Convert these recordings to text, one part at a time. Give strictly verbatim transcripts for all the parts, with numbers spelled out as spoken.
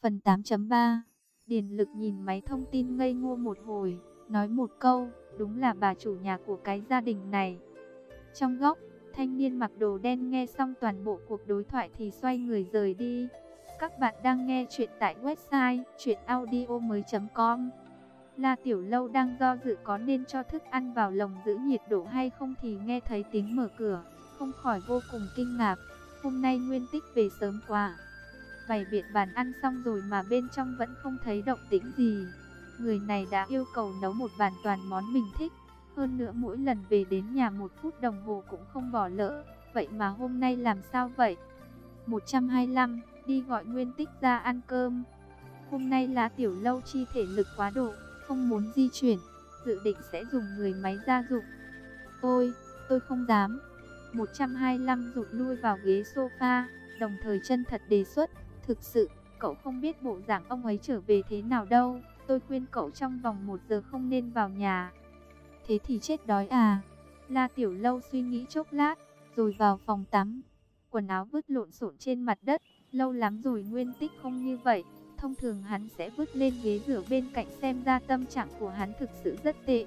Phần tám chấm ba. Điền Lực nhìn máy thông tin ngây ngô một hồi, nói một câu, đúng là bà chủ nhà của cái gia đình này. Trong góc, thanh niên mặc đồ đen nghe xong toàn bộ cuộc đối thoại thì xoay người rời đi. Các bạn đang nghe chuyện tại website truyện audio mới chấm com. La Tiểu Lâu đang do dự có nên cho thức ăn vào lồng giữ nhiệt độ hay không thì nghe thấy tiếng mở cửa, không khỏi vô cùng kinh ngạc. Hôm nay Nguyên Tích về sớm quá. Bày biện bàn ăn xong rồi mà bên trong vẫn không thấy động tĩnh gì. Người này đã yêu cầu nấu một bàn toàn món mình thích. Hơn nữa mỗi lần về đến nhà một phút đồng hồ cũng không bỏ lỡ. Vậy mà hôm nay làm sao vậy? một trăm hai mươi lăm, đi gọi Nguyên Tích ra ăn cơm. Hôm nay La Tiểu Lâu chi thể lực quá độ, không muốn di chuyển, dự định sẽ dùng người máy gia dụng. Tôi, tôi không dám. một trăm hai mươi lăm rụt lui vào ghế sofa, đồng thời chân thật đề xuất. Thực sự, cậu không biết bộ dạng ông ấy trở về thế nào đâu. Tôi khuyên cậu trong vòng một giờ không nên vào nhà. Thế thì chết đói à? La Tiểu Lâu suy nghĩ chốc lát, rồi vào phòng tắm. Quần áo vứt lộn xộn trên mặt đất. Lâu lắm rồi Nguyên Tích không như vậy. Thông thường hắn sẽ vứt lên ghế rửa bên cạnh, xem ra tâm trạng của hắn thực sự rất tệ.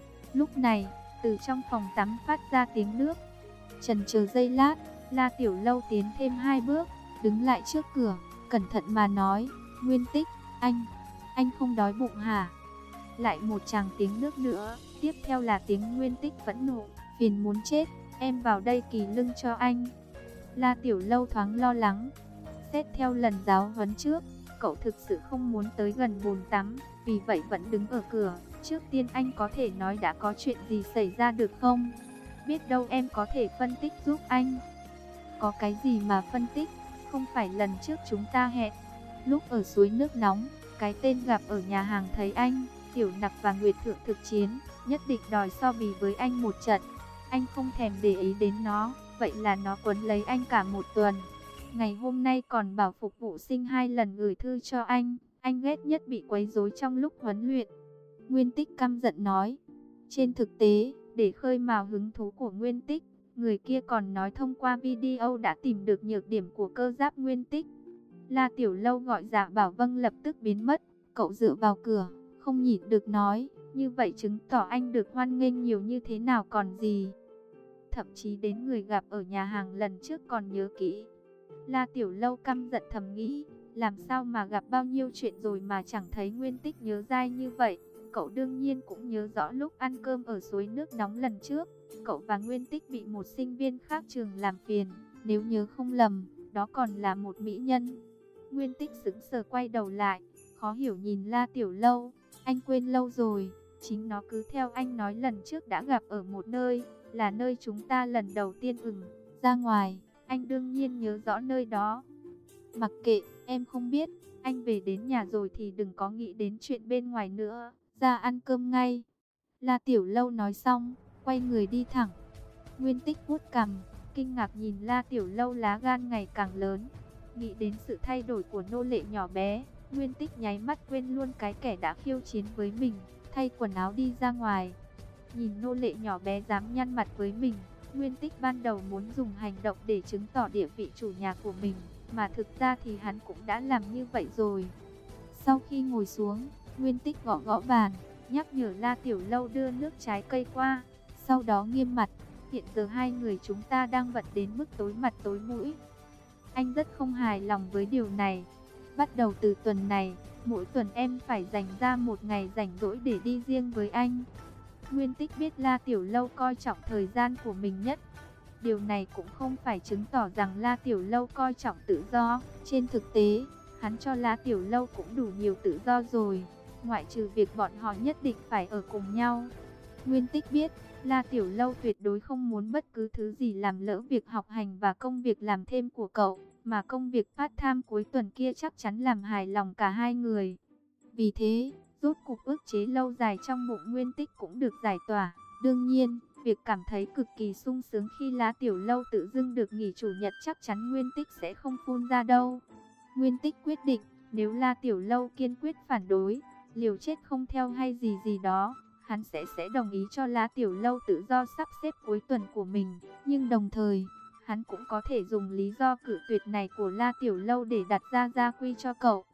Lúc này, từ trong phòng tắm phát ra tiếng nước. Chần chờ giây lát, La Tiểu Lâu tiến thêm hai bước, đứng lại trước cửa, cẩn thận mà nói, Nguyên Tích, anh, anh không đói bụng hả? Lại một tràng tiếng nước nữa, tiếp theo là tiếng Nguyên Tích phẫn nộ, phiền muốn chết, em vào đây kỳ lưng cho anh. La Tiểu Lâu thoáng lo lắng, xét theo lần giáo huấn trước, cậu thực sự không muốn tới gần bồn tắm, vì vậy vẫn đứng ở cửa. Trước tiên anh có thể nói đã có chuyện gì xảy ra được không? Biết đâu em có thể phân tích giúp anh. Có cái gì mà phân tích? Không phải lần trước chúng ta hẹn, lúc ở suối nước nóng, cái tên gặp ở nhà hàng thấy anh, Tiểu Nặc và Nguyệt Thượng thực chiến, nhất định đòi so bì với anh một trận. Anh không thèm để ý đến nó, vậy là nó quấn lấy anh cả một tuần. Ngày hôm nay còn bảo phục vụ sinh hai lần gửi thư cho anh, anh ghét nhất bị quấy rối trong lúc huấn luyện. Nguyên Tích căm giận nói. Trên thực tế, để khơi mào hứng thú của Nguyên Tích, người kia còn nói thông qua video đã tìm được nhược điểm của cơ giáp Nguyên Tích. La Tiểu Lâu gọi Dạ Bảo Vâng lập tức biến mất, cậu dựa vào cửa, không nhịn được nói, như vậy chứng tỏ anh được hoan nghênh nhiều như thế nào còn gì. Thậm chí đến người gặp ở nhà hàng lần trước còn nhớ kỹ. La Tiểu Lâu căm giận thầm nghĩ, làm sao mà gặp bao nhiêu chuyện rồi mà chẳng thấy Nguyên Tích nhớ dai như vậy. Cậu đương nhiên cũng nhớ rõ lúc ăn cơm ở suối nước nóng lần trước, cậu và Nguyên Tích bị một sinh viên khác trường làm phiền, nếu nhớ không lầm, đó còn là một mỹ nhân. Nguyên Tích sững sờ quay đầu lại, khó hiểu nhìn La Tiểu Lâu, anh quên lâu rồi, chính nó cứ theo anh nói lần trước đã gặp ở một nơi, là nơi chúng ta lần đầu tiên ừm, ra ngoài, anh đương nhiên nhớ rõ nơi đó. Mặc kệ, em không biết, anh về đến nhà rồi thì đừng có nghĩ đến chuyện bên ngoài nữa. Ra ăn cơm ngay. La Tiểu Lâu nói xong, quay người đi thẳng. Nguyên Tích vuốt cằm, kinh ngạc nhìn La Tiểu Lâu lá gan ngày càng lớn. Nghĩ đến sự thay đổi của nô lệ nhỏ bé, Nguyên Tích nháy mắt quên luôn cái kẻ đã khiêu chiến với mình, thay quần áo đi ra ngoài. Nhìn nô lệ nhỏ bé dám nhăn mặt với mình, Nguyên Tích ban đầu muốn dùng hành động để chứng tỏ địa vị chủ nhà của mình, mà thực ra thì hắn cũng đã làm như vậy rồi. Sau khi ngồi xuống, Nguyên Tích gõ gõ bàn, nhắc nhở La Tiểu Lâu đưa nước trái cây qua. Sau đó nghiêm mặt, hiện giờ hai người chúng ta đang bận đến mức tối mặt tối mũi. Anh rất không hài lòng với điều này. Bắt đầu từ tuần này, mỗi tuần em phải dành ra một ngày rảnh rỗi để đi riêng với anh. Nguyên Tích biết La Tiểu Lâu coi trọng thời gian của mình nhất. Điều này cũng không phải chứng tỏ rằng La Tiểu Lâu coi trọng tự do. Trên thực tế, hắn cho La Tiểu Lâu cũng đủ nhiều tự do rồi, ngoại trừ việc bọn họ nhất định phải ở cùng nhau. Nguyên Tích biết, La Tiểu Lâu tuyệt đối không muốn bất cứ thứ gì làm lỡ việc học hành và công việc làm thêm của cậu, mà công việc part-time cuối tuần kia chắc chắn làm hài lòng cả hai người. Vì thế, rốt cục ức chế lâu dài trong bụng Nguyên Tích cũng được giải tỏa. Đương nhiên, việc cảm thấy cực kỳ sung sướng khi La Tiểu Lâu tự dưng được nghỉ chủ nhật chắc chắn Nguyên Tích sẽ không phun ra đâu. Nguyên Tích quyết định, nếu La Tiểu Lâu kiên quyết phản đối, liều chết không theo hay gì gì đó, hắn sẽ sẽ đồng ý cho La Tiểu Lâu tự do sắp xếp cuối tuần của mình. Nhưng đồng thời, hắn cũng có thể dùng lý do cự tuyệt này của La Tiểu Lâu để đặt ra gia quy cho cậu.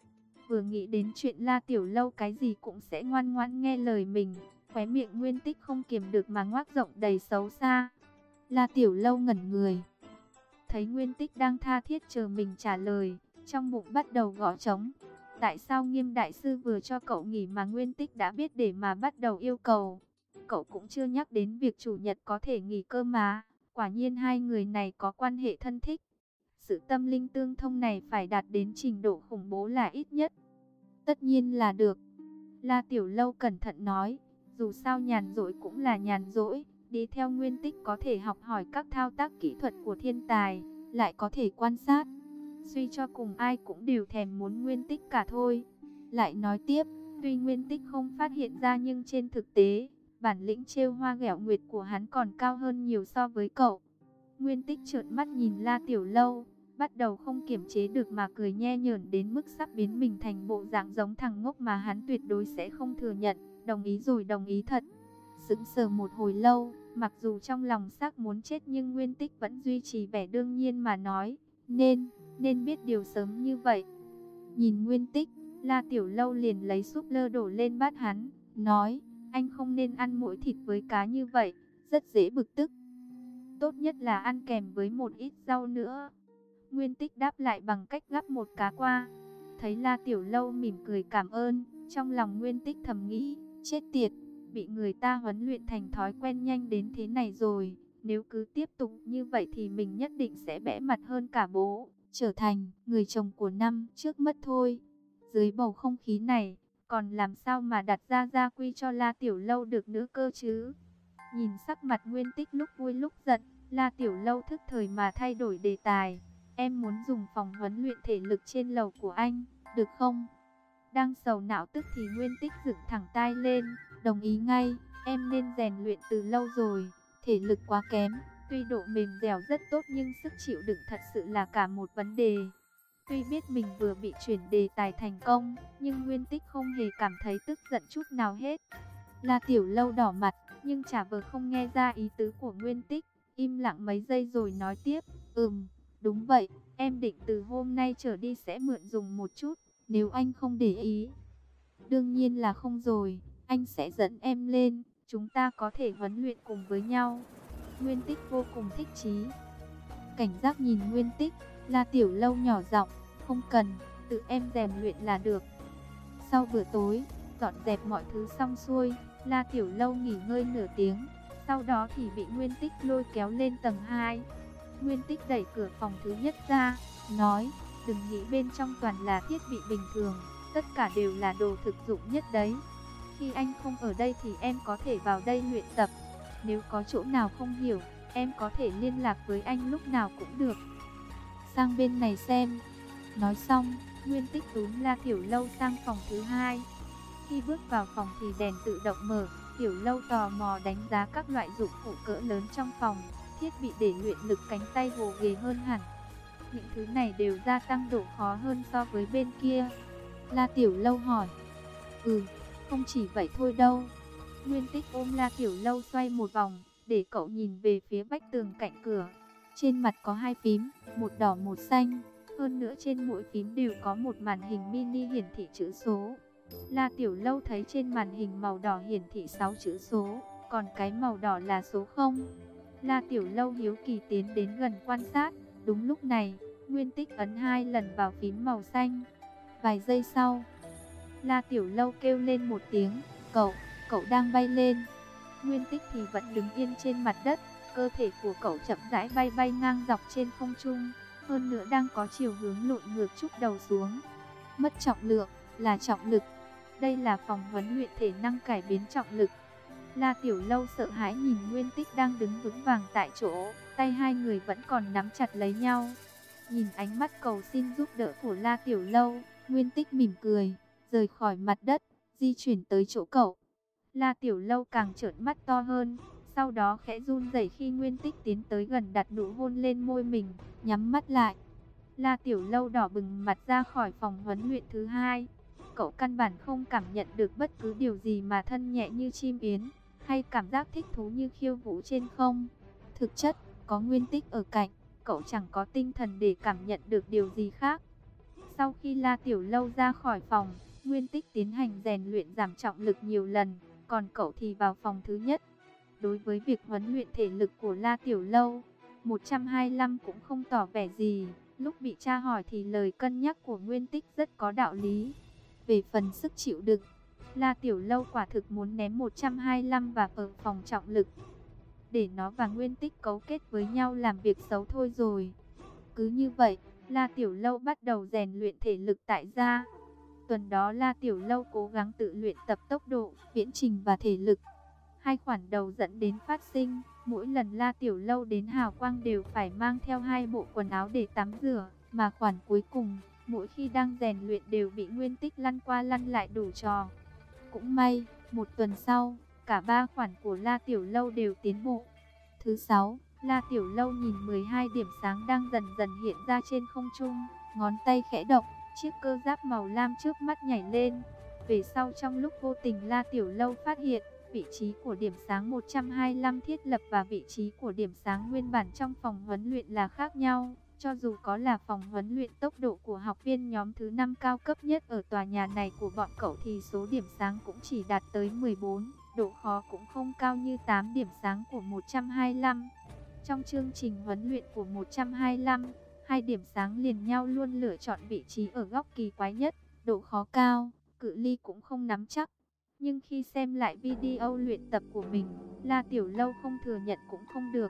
Vừa nghĩ đến chuyện La Tiểu Lâu cái gì cũng sẽ ngoan ngoãn nghe lời mình, khóe miệng Nguyên Tích không kiềm được mà ngoác rộng đầy xấu xa. La Tiểu Lâu ngẩn người, thấy Nguyên Tích đang tha thiết chờ mình trả lời, trong bụng bắt đầu gõ trống. Tại sao Nghiêm đại sư vừa cho cậu nghỉ mà Nguyên Tích đã biết để mà bắt đầu yêu cầu? Cậu cũng chưa nhắc đến việc chủ nhật có thể nghỉ cơ mà. Quả nhiên hai người này có quan hệ thân thích. Sự tâm linh tương thông này phải đạt đến trình độ khủng bố là ít nhất. Tất nhiên là được. La Tiểu Lâu cẩn thận nói, dù sao nhàn rỗi cũng là nhàn rỗi, đi theo Nguyên Tích có thể học hỏi các thao tác kỹ thuật của thiên tài, lại có thể quan sát. Suy cho cùng ai cũng đều thèm muốn Nguyên Tích cả thôi. Lại nói tiếp, tuy Nguyên Tích không phát hiện ra nhưng trên thực tế, bản lĩnh trêu hoa ghẹo nguyệt của hắn còn cao hơn nhiều so với cậu. Nguyên Tích trợn mắt nhìn La Tiểu Lâu, bắt đầu không kiềm chế được mà cười nhe nhởn đến mức sắp biến mình thành bộ dạng giống thằng ngốc mà hắn tuyệt đối sẽ không thừa nhận, đồng ý rồi đồng ý thật. Sững sờ một hồi lâu, mặc dù trong lòng xác muốn chết nhưng Nguyên Tích vẫn duy trì vẻ đương nhiên mà nói, nên, nên biết điều sớm như vậy. Nhìn Nguyên Tích, La Tiểu Lâu liền lấy súp lơ đổ lên bát hắn, nói, anh không nên ăn mỗi thịt với cá như vậy, rất dễ bực tức. Tốt nhất là ăn kèm với một ít rau nữa. Nguyên Tích đáp lại bằng cách gắp một cá qua. Thấy La Tiểu Lâu mỉm cười cảm ơn, trong lòng Nguyên Tích thầm nghĩ, chết tiệt, bị người ta huấn luyện thành thói quen nhanh đến thế này rồi. Nếu cứ tiếp tục như vậy thì mình nhất định sẽ bẽ mặt hơn cả bố, trở thành người chồng của năm trước mất thôi. Dưới bầu không khí này, còn làm sao mà đặt ra gia quy cho La Tiểu Lâu được nữa cơ chứ? Nhìn sắc mặt Nguyên Tích lúc vui lúc giận, La Tiểu Lâu thức thời mà thay đổi đề tài. Em muốn dùng phòng huấn luyện thể lực trên lầu của anh, được không? Đang sầu não tức thì Nguyên Tích dựng thẳng tai lên, đồng ý ngay. Em nên rèn luyện từ lâu rồi, thể lực quá kém. Tuy độ mềm dẻo rất tốt nhưng sức chịu đựng thật sự là cả một vấn đề. Tuy biết mình vừa bị chuyển đề tài thành công, nhưng Nguyên Tích không hề cảm thấy tức giận chút nào hết. La Tiểu Lâu đỏ mặt, nhưng chả vờ không nghe ra ý tứ của Nguyên Tích, im lặng mấy giây rồi nói tiếp, ừm, đúng vậy, em định từ hôm nay trở đi sẽ mượn dùng một chút, nếu anh không để ý. Đương nhiên là không rồi, anh sẽ dẫn em lên, chúng ta có thể huấn luyện cùng với nhau. Nguyên Tích vô cùng thích chí. Cảnh giác nhìn Nguyên Tích, La Tiểu Lâu nhỏ giọng, không cần, tự em rèn luyện là được. Sau bữa tối, dọn dẹp mọi thứ xong xuôi, La Tiểu Lâu nghỉ ngơi nửa tiếng, sau đó thì bị Nguyên Tích lôi kéo lên tầng hai. Nguyên Tích đẩy cửa phòng thứ nhất ra, nói, đừng nghĩ bên trong toàn là thiết bị bình thường, tất cả đều là đồ thực dụng nhất đấy. Khi anh không ở đây thì em có thể vào đây luyện tập, nếu có chỗ nào không hiểu, em có thể liên lạc với anh lúc nào cũng được. Sang bên này xem. Nói xong, Nguyên Tích túm La Tiểu Lâu sang phòng thứ hai. Khi bước vào phòng thì đèn tự động mở, Tiểu Lâu tò mò đánh giá các loại dụng cụ cỡ lớn trong phòng, thiết bị để luyện lực cánh tay gồ ghề hơn hẳn. Những thứ này đều gia tăng độ khó hơn so với bên kia. La Tiểu Lâu hỏi. Ừ, không chỉ vậy thôi đâu. Nguyên Tích ôm La Tiểu Lâu xoay một vòng, để cậu nhìn về phía vách tường cạnh cửa. Trên mặt có hai phím, một đỏ một xanh. Hơn nữa trên mỗi phím đều có một màn hình mini hiển thị chữ số. La Tiểu Lâu thấy trên màn hình màu đỏ hiển thị sáu chữ số, còn cái màu đỏ là số không. La Tiểu Lâu hiếu kỳ tiến đến gần quan sát. Đúng lúc này, Nguyên Tích ấn hai lần vào phím màu xanh. Vài giây sau, La Tiểu Lâu kêu lên một tiếng, cậu, cậu đang bay lên. Nguyên Tích thì vẫn đứng yên trên mặt đất, cơ thể của cậu chậm rãi bay bay ngang dọc trên không trung, hơn nữa đang có chiều hướng lộn ngược trúc đầu xuống. Mất trọng lượng, là trọng lực. Đây là phòng huấn luyện thể năng cải biến trọng lực. La Tiểu Lâu sợ hãi nhìn Nguyên Tích đang đứng vững vàng tại chỗ, tay hai người vẫn còn nắm chặt lấy nhau. Nhìn ánh mắt cầu xin giúp đỡ của La Tiểu Lâu, Nguyên Tích mỉm cười, rời khỏi mặt đất, di chuyển tới chỗ cậu. La Tiểu Lâu càng trợn mắt to hơn, sau đó khẽ run rẩy khi Nguyên Tích tiến tới gần đặt nụ hôn lên môi mình, nhắm mắt lại. La Tiểu Lâu đỏ bừng mặt ra khỏi phòng huấn luyện thứ hai. Cậu căn bản không cảm nhận được bất cứ điều gì mà thân nhẹ như chim yến, hay cảm giác thích thú như khiêu vũ trên không. Thực chất, có Nguyên Tích ở cạnh, cậu chẳng có tinh thần để cảm nhận được điều gì khác. Sau khi La Tiểu Lâu ra khỏi phòng, Nguyên Tích tiến hành rèn luyện giảm trọng lực nhiều lần, còn cậu thì vào phòng thứ nhất. Đối với việc huấn luyện thể lực của La Tiểu Lâu, một trăm hai mươi lăm cũng không tỏ vẻ gì. Lúc bị tra hỏi thì lời cân nhắc của Nguyên Tích rất có đạo lý. Về phần sức chịu đựng, La Tiểu Lâu quả thực muốn ném một trăm hai mươi lăm vào ở phòng trọng lực, để nó và Nguyên Tích cấu kết với nhau làm việc xấu thôi rồi. Cứ như vậy, La Tiểu Lâu bắt đầu rèn luyện thể lực tại gia. Tuần đó La Tiểu Lâu cố gắng tự luyện tập tốc độ, viễn trình và thể lực. Hai khoản đầu dẫn đến phát sinh, mỗi lần La Tiểu Lâu đến hào quang đều phải mang theo hai bộ quần áo để tắm rửa, mà khoản cuối cùng, mỗi khi đang rèn luyện đều bị Nguyên Tích lăn qua lăn lại đủ trò. Cũng may, một tuần sau, cả ba khoản của La Tiểu Lâu đều tiến bộ. Thứ sáu, La Tiểu Lâu nhìn mười hai điểm sáng đang dần dần hiện ra trên không trung, ngón tay khẽ động, chiếc cơ giáp màu lam trước mắt nhảy lên. Về sau trong lúc vô tình La Tiểu Lâu phát hiện, vị trí của điểm sáng một trăm hai mươi lăm thiết lập và vị trí của điểm sáng nguyên bản trong phòng huấn luyện là khác nhau. Cho dù có là phòng huấn luyện tốc độ của học viên nhóm thứ năm cao cấp nhất ở tòa nhà này của bọn cậu thì số điểm sáng cũng chỉ đạt tới mười bốn, độ khó cũng không cao như tám điểm sáng của một trăm hai mươi lăm. Trong chương trình huấn luyện của một trăm hai mươi lăm, hai điểm sáng liền nhau luôn lựa chọn vị trí ở góc kỳ quái nhất, độ khó cao, cự ly cũng không nắm chắc. Nhưng khi xem lại video luyện tập của mình, La Tiểu Lâu không thừa nhận cũng không được.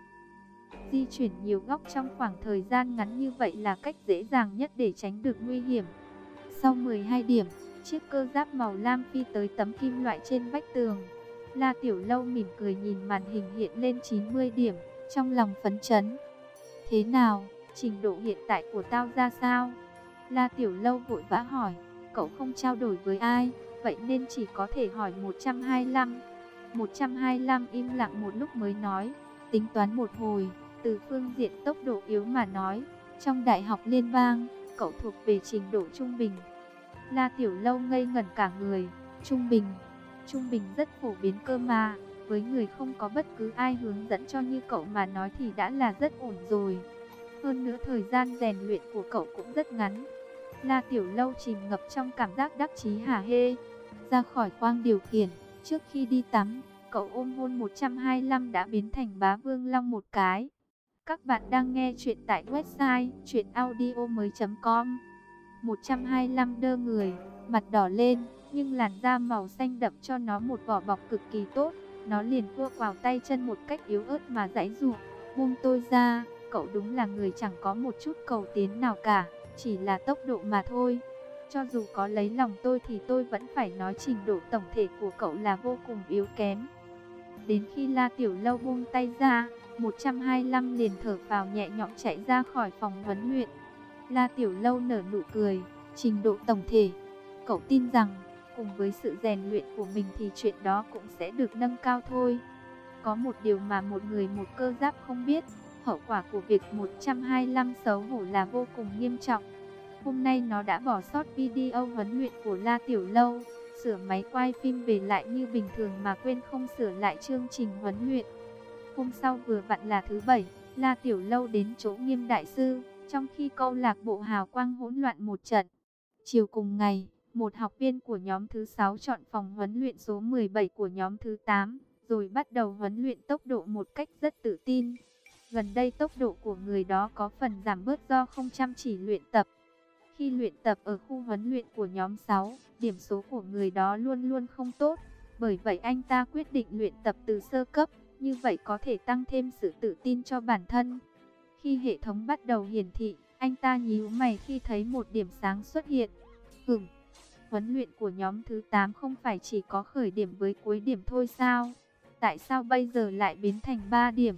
Di chuyển nhiều góc trong khoảng thời gian ngắn như vậy là cách dễ dàng nhất để tránh được nguy hiểm. Sau mười hai điểm, chiếc cơ giáp màu lam phi tới tấm kim loại trên vách tường. La Tiểu Lâu mỉm cười nhìn màn hình hiện lên chín mươi điểm, trong lòng phấn chấn. Thế nào, trình độ hiện tại của tao ra sao? La Tiểu Lâu vội vã hỏi, cậu không trao đổi với ai, vậy nên chỉ có thể hỏi một trăm hai mươi lăm. một trăm hai mươi lăm im lặng một lúc mới nói, tính toán một hồi, từ phương diện tốc độ yếu mà nói, trong đại học liên bang, cậu thuộc về trình độ trung bình. La Tiểu Lâu ngây ngẩn cả người, trung bình, trung bình rất phổ biến cơ mà, với người không có bất cứ ai hướng dẫn cho như cậu mà nói thì đã là rất ổn rồi. Hơn nữa thời gian rèn luyện của cậu cũng rất ngắn. La Tiểu Lâu chìm ngập trong cảm giác đắc chí hả hê. Ra khỏi khoang điều khiển, trước khi đi tắm, cậu ôm hôn một trăm hai mươi lăm đã biến thành bá vương long một cái. Các bạn đang nghe chuyện tại website truyện audio mới chấm com. một trăm hai mươi lăm đơ người, mặt đỏ lên, nhưng làn da màu xanh đậm cho nó một vỏ bọc cực kỳ tốt. Nó liền cua quào tay chân một cách yếu ớt mà giãy giụa. Buông tôi ra, cậu đúng là người chẳng có một chút cầu tiến nào cả, chỉ là tốc độ mà thôi. Cho dù có lấy lòng tôi thì tôi vẫn phải nói trình độ tổng thể của cậu là vô cùng yếu kém. Đến khi La Tiểu Lâu buông tay ra, một trăm hai mươi lăm liền thở phào nhẹ nhõm chạy ra khỏi phòng huấn luyện. La Tiểu Lâu nở nụ cười, trình độ tổng thể. Cậu tin rằng, cùng với sự rèn luyện của mình thì chuyện đó cũng sẽ được nâng cao thôi. Có một điều mà một người một cơ giáp không biết, hậu quả của việc một trăm hai mươi lăm xấu hổ là vô cùng nghiêm trọng. Hôm nay nó đã bỏ sót video huấn luyện của La Tiểu Lâu, sửa máy quay phim về lại như bình thường mà quên không sửa lại chương trình huấn luyện. Hôm sau vừa vặn là thứ bảy, La Tiểu Lâu đến chỗ Nghiêm đại sư, trong khi câu lạc bộ hào quang hỗn loạn một trận. Chiều cùng ngày, một học viên của nhóm thứ sáu chọn phòng huấn luyện số mười bảy của nhóm thứ tám, rồi bắt đầu huấn luyện tốc độ một cách rất tự tin. Gần đây tốc độ của người đó có phần giảm bớt do không chăm chỉ luyện tập. Khi luyện tập ở khu huấn luyện của nhóm sáu, điểm số của người đó luôn luôn không tốt. Bởi vậy anh ta quyết định luyện tập từ sơ cấp, như vậy có thể tăng thêm sự tự tin cho bản thân. Khi hệ thống bắt đầu hiển thị, anh ta nhíu mày khi thấy một điểm sáng xuất hiện. Hửm, huấn luyện của nhóm thứ tám không phải chỉ có khởi điểm với cuối điểm thôi sao? Tại sao bây giờ lại biến thành ba điểm?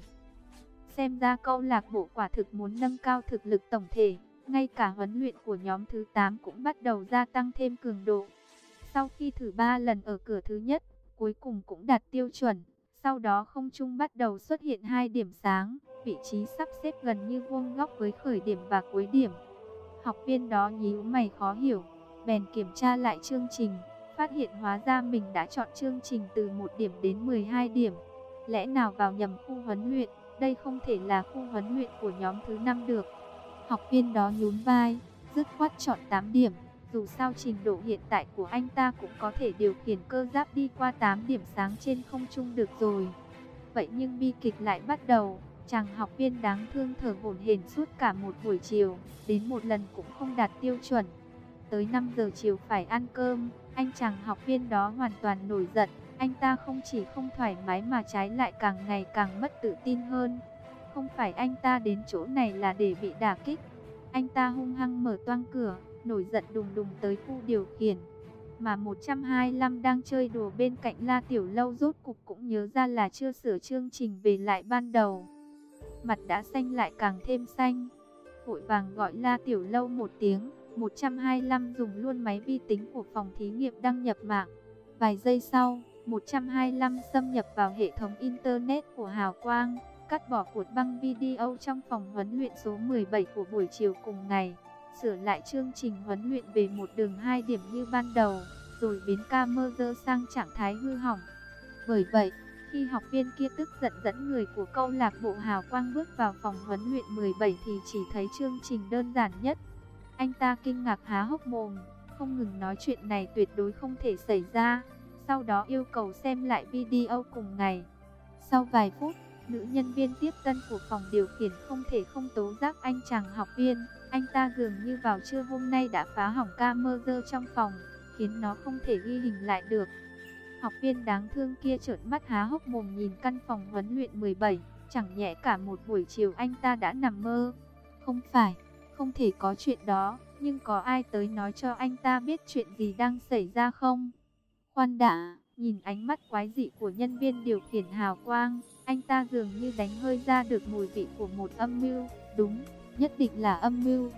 Xem ra câu lạc bộ quả thực muốn nâng cao thực lực tổng thể. Ngay cả huấn luyện của nhóm thứ tám cũng bắt đầu gia tăng thêm cường độ. Sau khi thử ba lần ở cửa thứ nhất, cuối cùng cũng đạt tiêu chuẩn. Sau đó không trung bắt đầu xuất hiện hai điểm sáng, vị trí sắp xếp gần như vuông góc với khởi điểm và cuối điểm. Học viên đó nhíu mày khó hiểu, bèn kiểm tra lại chương trình, phát hiện hóa ra mình đã chọn chương trình từ một điểm đến mười hai điểm. Lẽ nào vào nhầm khu huấn luyện, đây không thể là khu huấn luyện của nhóm thứ năm được. Học viên đó nhún vai, dứt khoát chọn tám điểm. Dù sao trình độ hiện tại của anh ta cũng có thể điều khiển cơ giáp đi qua tám điểm sáng trên không trung được rồi. Vậy nhưng bi kịch lại bắt đầu. Chàng học viên đáng thương thở hổn hển suốt cả một buổi chiều, đến một lần cũng không đạt tiêu chuẩn. Tới năm giờ chiều phải ăn cơm, anh chàng học viên đó hoàn toàn nổi giận. Anh ta không chỉ không thoải mái mà trái lại càng ngày càng mất tự tin hơn. Không phải anh ta đến chỗ này là để bị đả kích. Anh ta hung hăng mở toang cửa, nổi giận đùng đùng tới khu điều khiển. Mà một trăm hai mươi lăm đang chơi đùa bên cạnh La Tiểu Lâu rốt cục cũng nhớ ra là chưa sửa chương trình về lại ban đầu. Mặt đã xanh lại càng thêm xanh. Vội vàng gọi La Tiểu Lâu một tiếng. một trăm hai mươi lăm dùng luôn máy vi tính của phòng thí nghiệm đăng nhập mạng. Vài giây sau, một trăm hai mươi lăm xâm nhập vào hệ thống Internet của Hào Quang, cắt bỏ cuộn băng video trong phòng huấn luyện số mười bảy của buổi chiều cùng ngày, sửa lại chương trình huấn luyện về một đường hai điểm như ban đầu, rồi biến camera sang trạng thái hư hỏng. Bởi vậy, khi học viên kia tức giận dẫn người của câu lạc bộ Hào Quang bước vào phòng huấn luyện mười bảy thì chỉ thấy chương trình đơn giản nhất. Anh ta kinh ngạc há hốc mồm, không ngừng nói chuyện này tuyệt đối không thể xảy ra. Sau đó yêu cầu xem lại video cùng ngày. Sau vài phút, nữ nhân viên tiếp tân của phòng điều khiển không thể không tố giác anh chàng học viên. Anh ta dường như vào trưa hôm nay đã phá hỏng camera trong phòng, khiến nó không thể ghi hình lại được. Học viên đáng thương kia trợn mắt há hốc mồm nhìn căn phòng huấn luyện mười bảy. Chẳng nhẽ cả một buổi chiều anh ta đã nằm mơ. Không phải, không thể có chuyện đó. Nhưng có ai tới nói cho anh ta biết chuyện gì đang xảy ra không? Khoan đã, nhìn ánh mắt quái dị của nhân viên điều khiển Hào Quang, anh ta dường như đánh hơi ra được mùi vị của một âm mưu. Đúng, nhất định là âm mưu.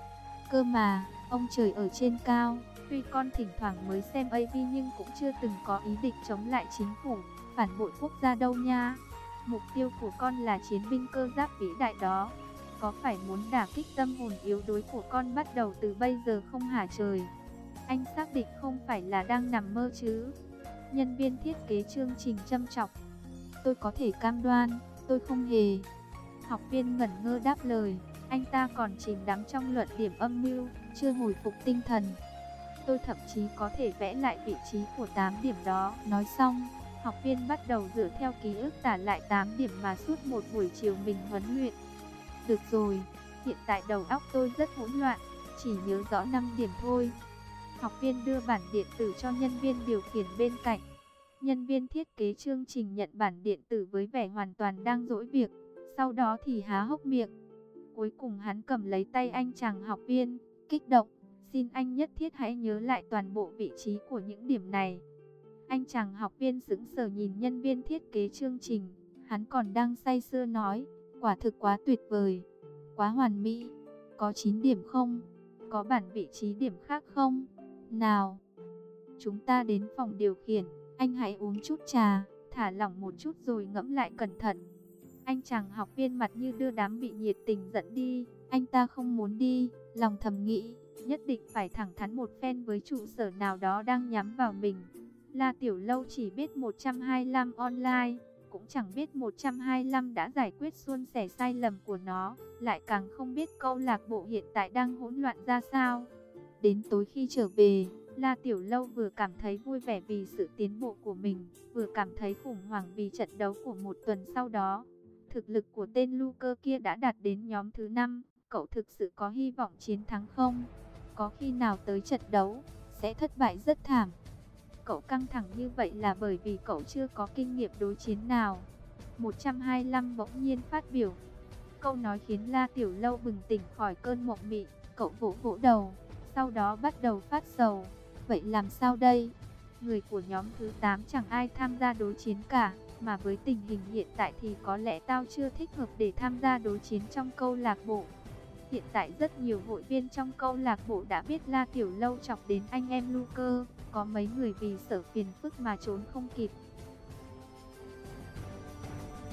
Cơ mà, ông trời ở trên cao, tuy con thỉnh thoảng mới xem a vê nhưng cũng chưa từng có ý định chống lại chính phủ, phản bội quốc gia đâu nha. Mục tiêu của con là chiến binh cơ giáp vĩ đại đó. Có phải muốn đả kích tâm hồn yếu đuối của con bắt đầu từ bây giờ không hả trời? Anh xác định không phải là đang nằm mơ chứ? Nhân viên thiết kế chương trình châm chọc. Tôi có thể cam đoan, tôi không hề. Học viên ngẩn ngơ đáp lời. Anh ta còn chìm đắm trong luận điểm âm mưu, chưa hồi phục tinh thần. Tôi thậm chí có thể vẽ lại vị trí của tám điểm đó. Nói xong, học viên bắt đầu dựa theo ký ức tả lại tám điểm mà suốt một buổi chiều mình huấn luyện. Được rồi, hiện tại đầu óc tôi rất hỗn loạn, chỉ nhớ rõ năm điểm thôi. Học viên đưa bản điện tử cho nhân viên điều khiển bên cạnh. Nhân viên thiết kế chương trình nhận bản điện tử với vẻ hoàn toàn đang dỗi việc, sau đó thì há hốc miệng. Cuối cùng hắn cầm lấy tay anh chàng học viên, kích động, xin anh nhất thiết hãy nhớ lại toàn bộ vị trí của những điểm này. Anh chàng học viên sững sờ nhìn nhân viên thiết kế chương trình, hắn còn đang say sưa nói, quả thực quá tuyệt vời, quá hoàn mỹ, có chín điểm không? Có bản vị trí điểm khác không? Nào, chúng ta đến phòng điều khiển, anh hãy uống chút trà, thả lỏng một chút rồi ngẫm lại cẩn thận. Anh chàng học viên mặt như đưa đám bị nhiệt tình dẫn đi, anh ta không muốn đi, lòng thầm nghĩ, nhất định phải thẳng thắn một phen với trụ sở nào đó đang nhắm vào mình. La Tiểu Lâu chỉ biết một trăm hai mươi lăm online, cũng chẳng biết một trăm hai mươi lăm đã giải quyết suôn sẻ sai lầm của nó, lại càng không biết câu lạc bộ hiện tại đang hỗn loạn ra sao. Đến tối khi trở về, La Tiểu Lâu vừa cảm thấy vui vẻ vì sự tiến bộ của mình, vừa cảm thấy khủng hoảng vì trận đấu của một tuần sau đó. Thực lực của tên Luker kia đã đạt đến nhóm thứ năm, cậu thực sự có hy vọng chiến thắng không? Có khi nào tới trận đấu, sẽ thất bại rất thảm. Cậu căng thẳng như vậy là bởi vì cậu chưa có kinh nghiệm đối chiến nào. một trăm hai mươi lăm bỗng nhiên phát biểu. Câu nói khiến La Tiểu Lâu bừng tỉnh khỏi cơn mộng mị, cậu vỗ vỗ đầu, sau đó bắt đầu phát sầu. Vậy làm sao đây? Người của nhóm thứ tám chẳng ai tham gia đối chiến cả, mà với tình hình hiện tại thì có lẽ tao chưa thích hợp để tham gia đối chiến trong câu lạc bộ. Hiện tại rất nhiều hội viên trong câu lạc bộ đã biết La Tiểu Lâu chọc đến anh em Luker, có mấy người vì sợ phiền phức mà trốn không kịp.